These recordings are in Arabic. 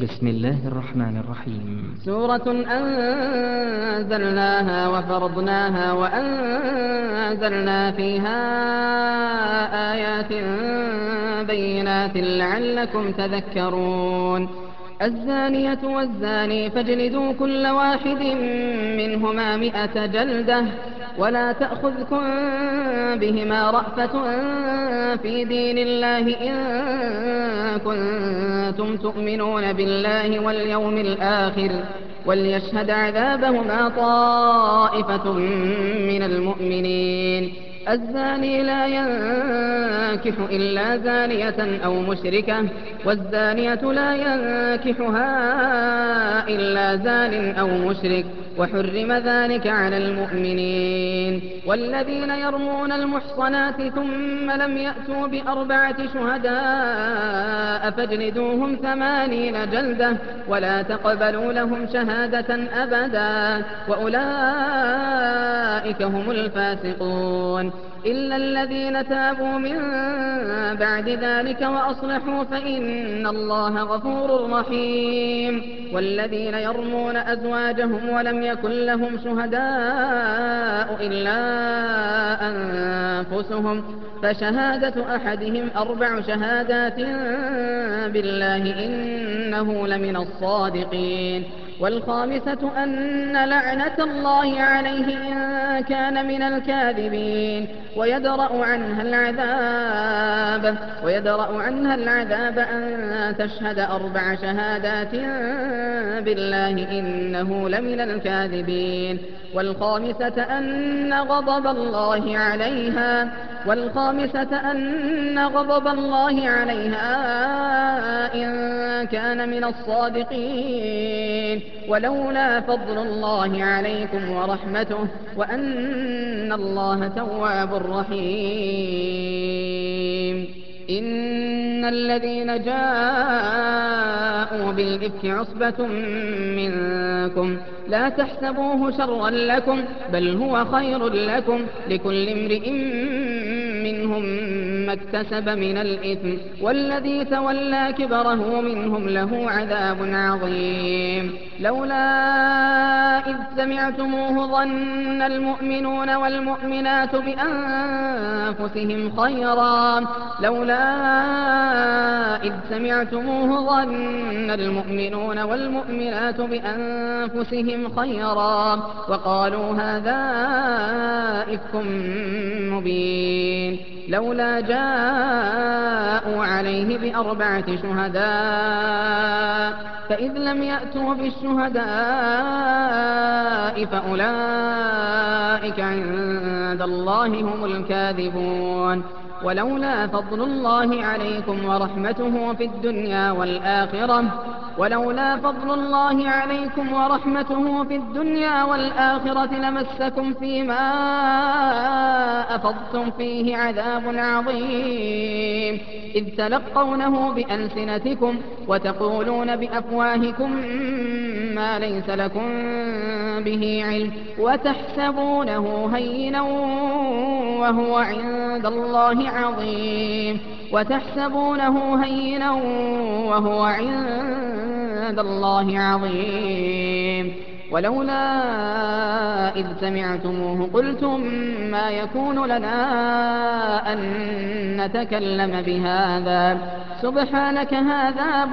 بسم الله الرحمن الرحيم. سورة أنزلناها وفرضناها وأنزلنا فيها آيات بينات لعلكم تذكرون. الزانية والزاني فاجلدوا كل واحد منهما 100 جلدة ولا تأخذكم بهما رأفة في دين الله إن كنتم تؤمنون بالله واليوم الآخر وليشهد عذابهما طائفة من المؤمنين. الزاني لا ينكح إلا زانية أو مشركة والزانية لا ينكحها إلا زان أو مشرك وحرم ذلك على المؤمنين. والذين يرمون المحصنات ثم لم يأتوا ب4 شهداء فاجلدوهم 80 جلدة ولا تقبلوا لهم شهادة أبدا وأولئك هم الفاسقون إلا الذين تابوا من بعد ذلك وأصلحوا فإن الله غفور رحيم. والذين يرمون أزواجهم ولم يكن لهم شهداء إلا أنفسهم فشهادة أحدهم 4 شهادات بالله إنه لمن الصادقين. والخامسة أن لعنة الله عليه إن كان من الكاذبين ويدرأ عنها العذاب أن تشهد 4 شهادات بالله إنه لمن الكاذبين. والخامسة أن غضب الله عليها إن كان من الصادقين ولولا فضل الله عليكم ورحمته وأن الله تواب رحيم. إن الذين جاءوا بالإفك عصبة منكم لا تحسبوه شرا لكم بل هو خير لكم لكل امرئ منهم ما اكتسب من الإثم والذي تولى كبره منهم له عذاب عظيم. لولا إذ سمعتموه ظن المؤمنون والمؤمنات بأنفسهم خيرا وقالوا هذا إفك مبين. لولا جاءوا عليه ب4 شهداء فإذ لم يأتوا بالشهداء فأولئك عند الله هم الكاذبون. ولولا فضل الله عليكم ورحمته في الدنيا والآخرة لمسكم فيما أفضتم فيه عذاب عظيم إذ تلقونه بألسنتكم وتقولون بأفواهكم ما ليس لكم به علم وتحسبونه هينا وهو عند الله عظيم. ولولا إذ سمعتموه قلتم ما يكون لنا أن نتكلم بهذا سبحانك هذا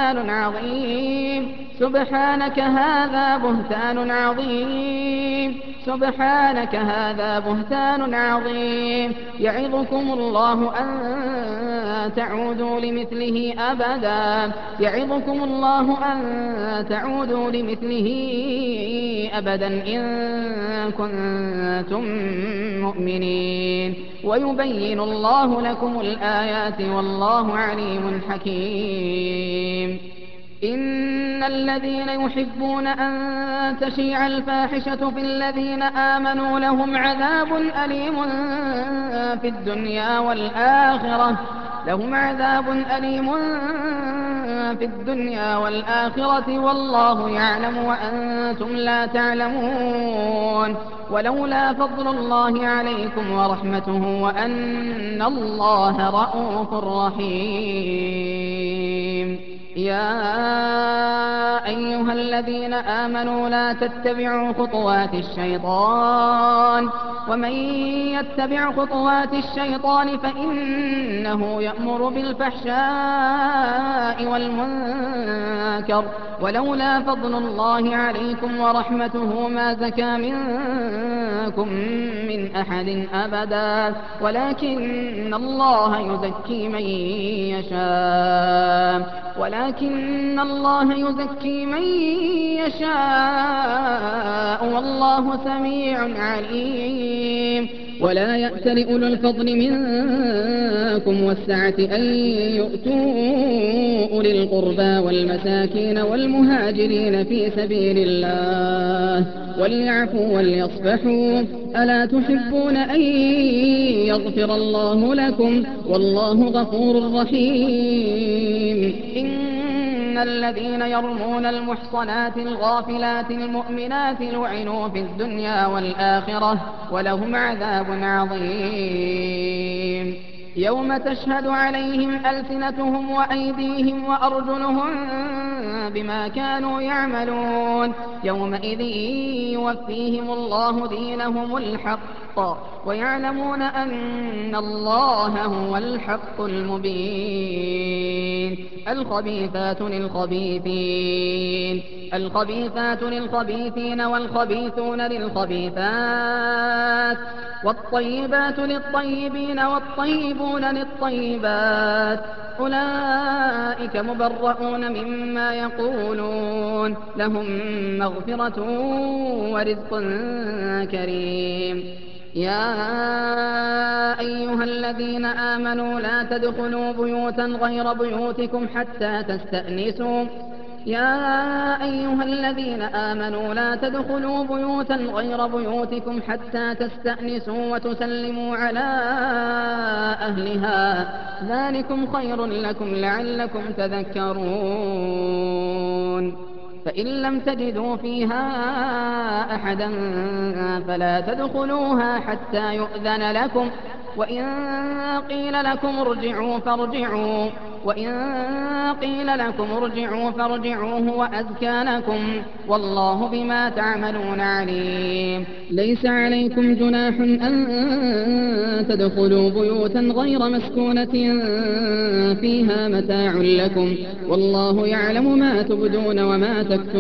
بهتان عظيم يعظكم الله أن تعودوا لمثله أبدا إن كنتم مؤمنين ويبين الله لكم الآيات والله عليم حكيم. إن الذين يحبون أن تشيع الفاحشة في الذين آمنوا لهم عذاب أليم في الدنيا والآخرة والله يعلم وأنتم لا تعلمون. ولولا فضل الله عليكم ورحمته وأن الله رءوف رحيم. يا أيها الذين آمنوا لا تتبعوا خطوات الشيطان ومن يتبع خطوات الشيطان فإنه يأمر بالفحشاء والمنكر ولولا فضل الله عليكم ورحمته ما زكى منكم من أحد أبدا ولكن الله يزكي من يشاء والله سميع عليم. ولا يأتل أولو الفضل منكم والسعة أن يؤتوا أولي القربى والمساكين والمهاجرين في سبيل الله وليعفوا وليصفحوا ألا تحبون أن يغفر الله لكم والله غفور رحيم. إن الذين يرمون المحصنات الغافلات المؤمنات لعنوا في الدنيا والآخرة ولهم عذاب عظيم. يوم تشهد عليهم ألسنتهم وأيديهم وأرجلهم بما كانوا يعملون يومئذ يوفيهم الله دينهم الحق ويعلمون أن الله هو الحق المبين. الخبيثات للخبيثين والخبيثون للخبيثات والطيبات للطيبين والطيبون للطيبات أولئك مبرؤون مما يقولون لهم مغفرة ورزق كريم. يا أيها الذين آمنوا لا تدخلوا بيوتا غير بيوتكم حتى تستأنسوا وتسلموا على أهلها ذلكم خير لكم لعلكم تذكرون. فإن لم تجدوا فيها أحدا فلا تدخلوها حتى يؤذن لكم وإن قيل لكم ارجعوا فارجعوا هو أزكى لكم والله بما تعملون عليم. ليس عليكم جناح أن تدخلوا بيوتا غير مسكونة فيها متاع لكم والله يعلم ما تبدون وما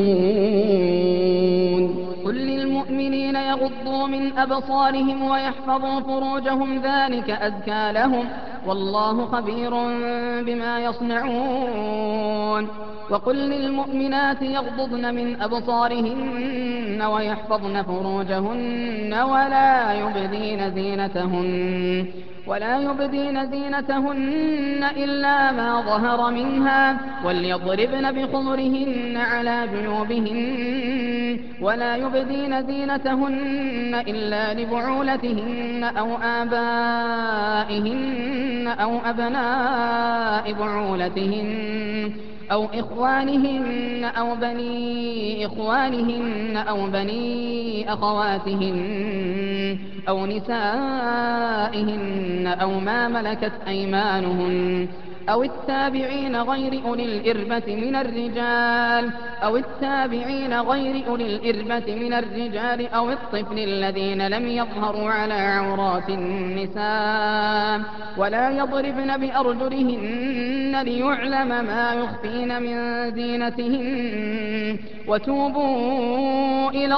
تكتمون. قل للمؤمنين يغضوا من أبصارهم ويحفظوا فروجهم ذلك أزكى لهم والله خبير بما يصنعون. وقل للمؤمنات يغضضن من أبصارهن ويحفظن فروجهن ولا يبدين زينتهن إلا ما ظهر منها وليضربن بخمرهن على جيوبهن ولا يبدين زينتهن إلا لبعولتهن أو آبائهن أو أبناء بعولتهن أو إخوانهن أو بني إخوانهن أو بني أخواتهن أو نسائهن أو ما ملكت أيمانهن أو التابعين غير أولي الإربة من الرجال أو الطفل الذين لم يظهروا على عورات النساء ولا يضربن بأرجلهن ليعلم ما يخفين من زينتهن وتوبوا إلى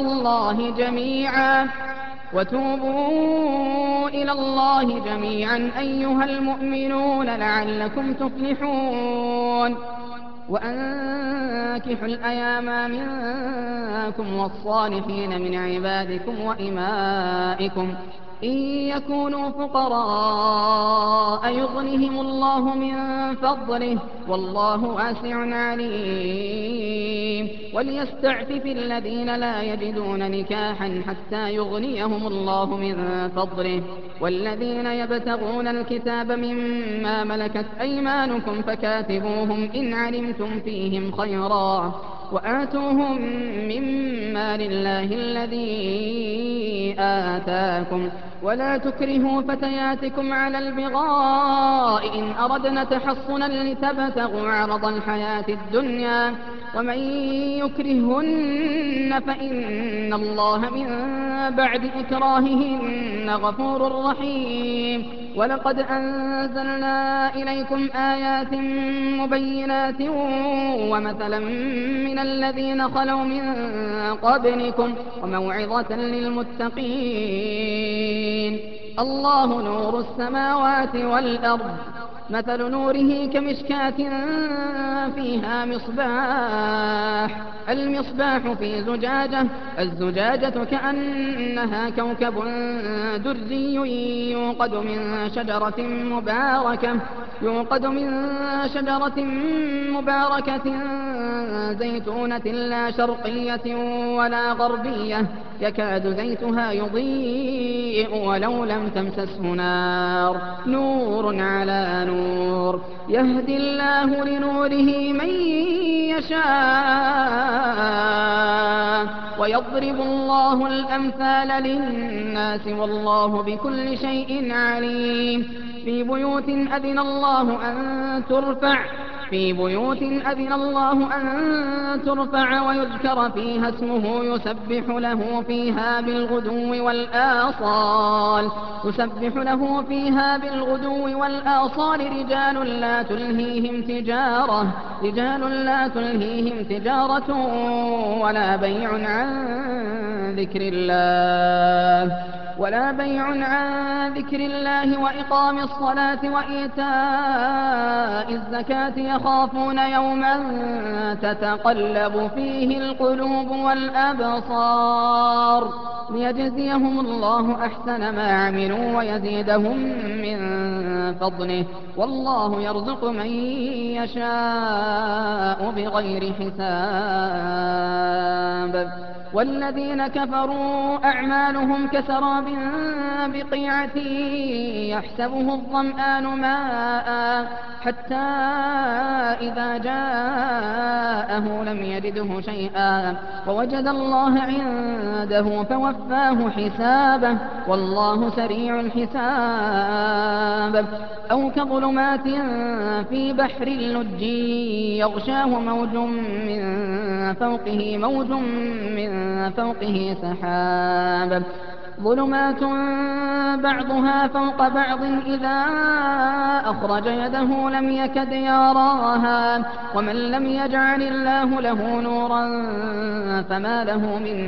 الله جميعا أيها المؤمنون لعلكم تفلحون. وأنكحوا الأيام منكم والصالحين من عبادكم وإمائكم إن يكونوا فقراء يغنهم الله من فضله والله واسع عليم. وليستعفف الذين لا يجدون نكاحا حتى يغنيهم الله من فضله والذين يبتغون الكتاب مما ملكت أيمانكم فكاتبوهم إن علمتم فيهم خيرا وآتوهم مما لله الذي آتاكم ولا تكرهوا فتياتكم على البغاء إن أردنا تحصنا لتبتغوا عرض الحياة الدنيا ومن يكرهن فإن الله من بعد إكراههن غفور رحيم ولقد أنزلنا إليكم آيات مبينات ومثلا من الذين خلوا من قبلكم وموعظة للمتقين الله نور السماوات والأرض مثل نوره كمشكاة فيها مصباح المصباح في زجاجة الزجاجة كأنها كوكب دري يوقد من شجرة مباركة زيتونة لا شرقية ولا غربية يكاد زيتها يضيء ولو لم تمسسه نار نور على نور يهدي الله لنوره من يشاء ويضرب الله الأمثال للناس والله بكل شيء عليم في بيوت أذن الله أن ترفع ويذكر فيها اسمه يسبح له فيها بالغدو والآصال رجال لا تلهيهم تجارة ولا بيع عن ذكر الله وإقام الصلاة وإيتاء الزكاة يخافون يوما تتقلب فيه القلوب والأبصار ليجزيهم الله أحسن ما عملوا ويزيدهم من فضله والله يرزق من يشاء بغير حساب والذين كفروا أعمالهم كسراب بقيعة يحسبه الظمآن ماء حتى إذا جاءه لم يجده شيئا ووجد الله عنده فوفاه حسابه والله سريع الحساب أو كظلمات في بحر اللج يغشاه موج من فوقه سحاب ظلمات بعضها فوق بعض إذا أخرج يده لم يكد يراها ومن لم يجعل الله له نورا فما له من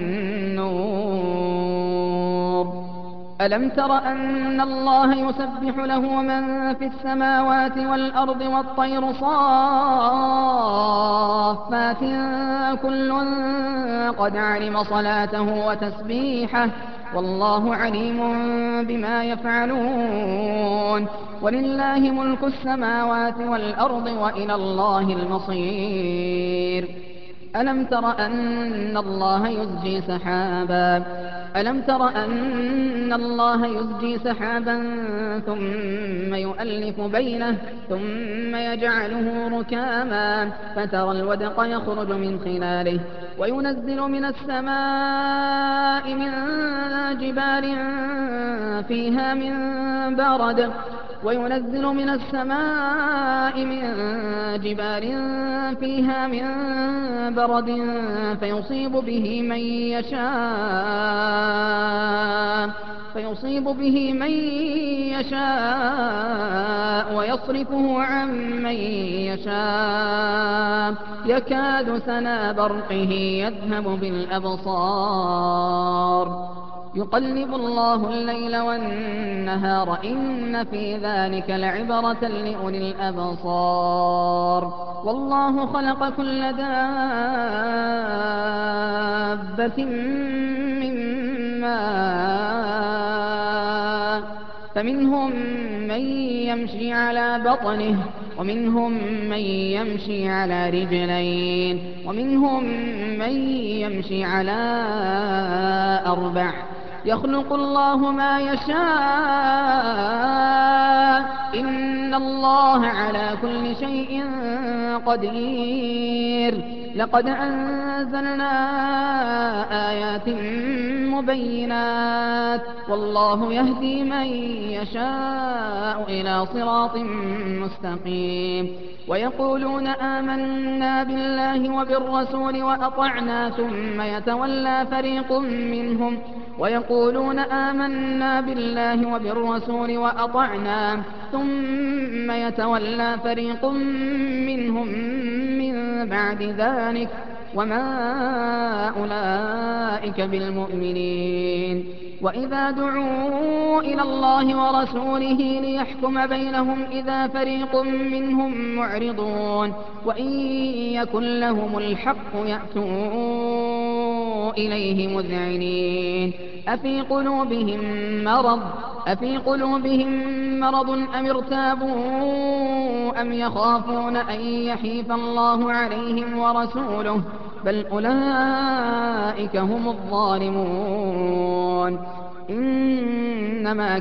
نور ألم تر أن الله يسبح له من في السماوات والأرض والطير صافات كل قد علم صلاته وتسبيحه والله عليم بما يفعلون ولله ملك السماوات والأرض وإلى الله المصير ألم تر أن الله يزجي سحابا ثم يؤلف بينه ثم يجعله ركاما فترى الودق يخرج من خلاله وينزل من السماء من جبال فيها من برد فيصيب به من يشاء ويصرفه عن من يشاء يكاد سنا برقه يذهب بالأبصار يقلب الله الليل والنهار إن في ذلك لعبرة لأولي الأبصار والله خلق كل دابة من ماء فمنهم من يمشي على بطنه ومنهم من يمشي على رجلين ومنهم من يمشي على أربع يخلق الله ما يشاء إن الله على كل شيء قدير لقد أنزلنا آيات مبينات والله يهدي من يشاء إلى صراط مستقيم ويقولون آمنا بالله وبالرسول وأطعنا ثم يتولى فريق منهم ويقولون آمنا بالله وبالرسول وأطعنا ثم يتولى فريق منهم من بعد ذلك وما أولئك بالمؤمنين وإذا دعوا إلى الله ورسوله ليحكم بينهم إذا فريق منهم معرضون وإن يكن لهم الحق يأتوا إليه مذعنين أفي قلوبهم مرض أم ارتابوا أم يخافون أن يحيف الله عليهم ورسوله بل أولئك هم الظالمون إنما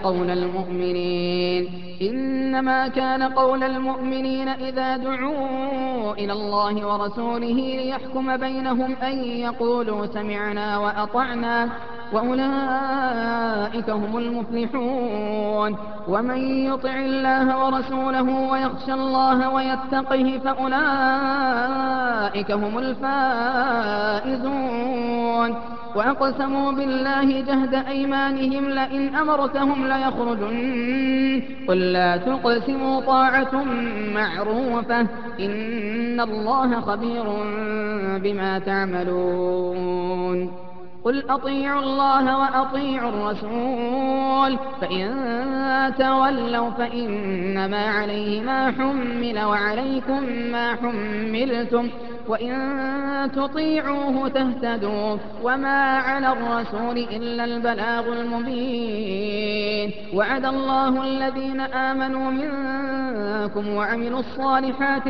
كان قول المؤمنين إذا دعوا إلى الله ورسوله ليحكم بينهم أن يقولوا سمعنا وأطعنا وأولئك هم المفلحون ومن يطع الله ورسوله ويخشى الله ويتقه فأولئك هم الفائزون وأقسموا بالله جهد أيمانهم لئن أمرتهم ليخرجن قل لا تقسموا طاعة معروفة إن الله خبير بما تعملون قل أطيعوا الله وأطيعوا الرسول فإن تولوا فإنما عليه ما حمل وعليكم ما حملتم وإن تطيعوه تهتدوا وما على الرسول إلا البلاغ المبين وعد الله الذين آمنوا منكم وعملوا الصالحات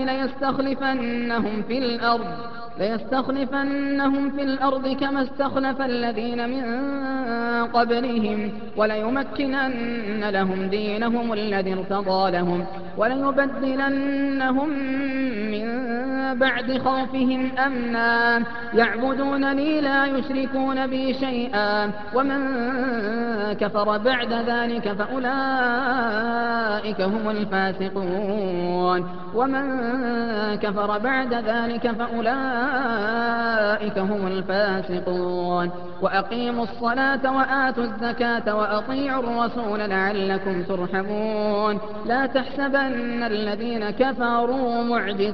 ليستخلفنهم في الأرض كما استخلف الذين من قبلهم وليمكنن لهم دينهم الذي ارتضى لهم وليبدلنهم من بعد خوفهم أمنا يعبدونني لا يشركون بي شيئا ومن كفر بعد ذلك فأولئك هم الفاسقون وأقيموا الصلاة وآتوا الزكاة وأطيعوا الرسول لعلكم ترحمون لا تحسبن الذين كفروا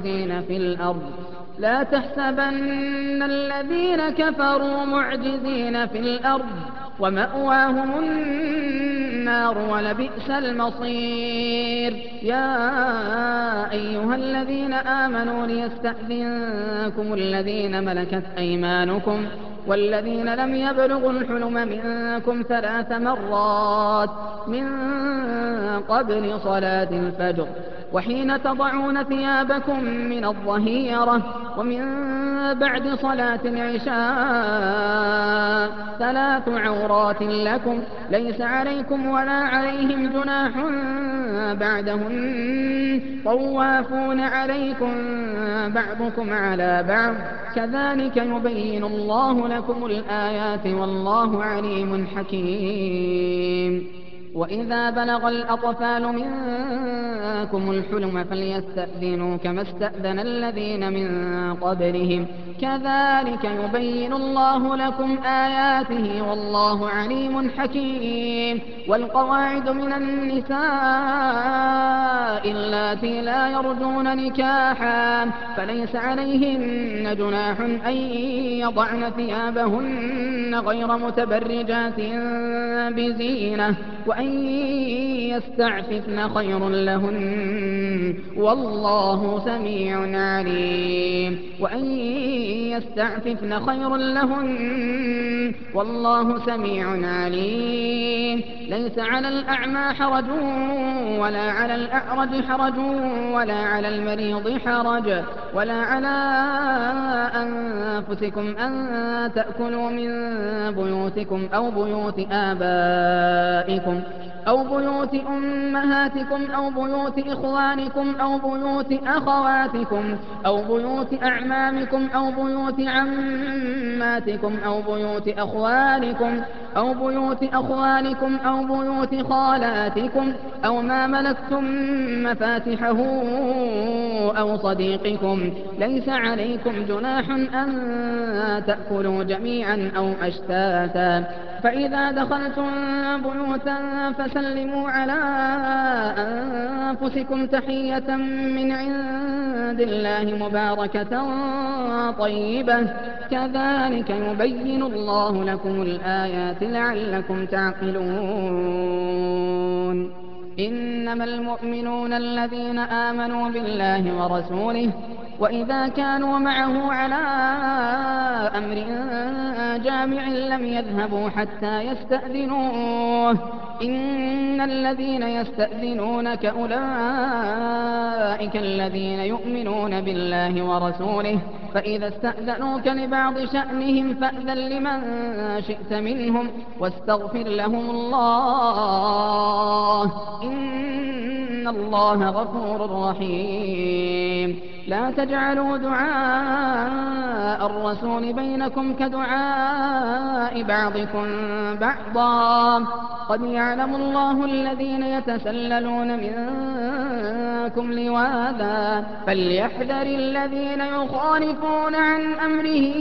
معجزين في الأرض ومأواهم النار ولبئس المصير يا أيها الذين آمنوا ليستأذنكم الذين ملكت أيمانكم والذين لم يبلغوا الحلم منكم 3 مرات من قبل صلاة الفجر وحين تضعون ثيابكم من الظهيرة ومن بعد صلاة العشاء 3 عورات لكم ليس عليكم ولا عليهم جناح بعدهن طوافون عليكم بعضكم على بعض كذلك يبين الله لكم الآيات والله عليم حكيم وإذا بلغ الأطفال منكم الحلم فليستأذنوا كما استأذن الذين من قبلهم كذلك يبين الله لكم آياته والله عليم حكيم والقواعد من النساء اللاتي لا يرجون نكاحا فليس عليهن جناح أن يضعن ثيابهن غير متبرجات بزينة وأن يستعففن خير لهن والله سميع عليم ليس على الأعمى حرج ولا على الأعرج حرج ولا على المريض حرج ولا على أنفسكم أن تأكلوا من بيوتكم أو بيوت آبائكم أو بيوت أمهاتكم أو بيوت إخوانكم أو بيوت أخواتكم أو بيوت أعمامكم أو بيوت عماتكم أو بيوت أخوالكم أو بيوت أخوالكم أو بيوت خالاتكم أو ما ملكتم مفاتحه أو صديقكم. ليس عليكم جناح أن تأكلوا جميعا أو أشتاتا. فإذا دخلتم بيوتا فسلموا على أنفسكم تحية من عند الله مباركة طيبة. كذلك يبين الله لكم الآيات لعلكم تعقلون. إنما المؤمنون الذين آمنوا بالله ورسوله وإذا كانوا معه على أمر جامع لم يذهبوا حتى يستأذنوه. إن الذين يستأذنونك أولئك الذين يؤمنون بالله ورسوله فإذا استأذنوك لبعض شأنهم فأذن لمن شئت منهم واستغفر لهم الله إن الله غفور رحيم. لا تجعلوا دعاء الرسول بينكم كدعاء بعضكم بعضا. قد يعلم الله الذين يتسللون منكم لواذا فليحذر الذين يخالفون عن أمره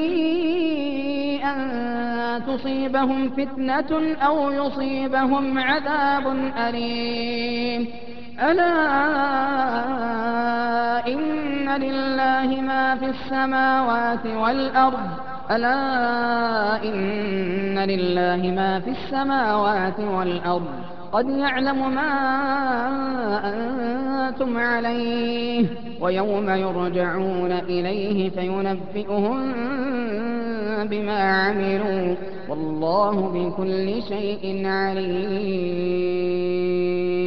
أن تصيبهم فتنة أو يصيبهم عذاب أليم. ألا إن لله ما في السماوات والأرض ألا إن لله ما في السماوات والأرض قد يعلم ما أنتم عليه ويوم يرجعون إليه فينبئهم بما عملوا والله بكل شيء عليم.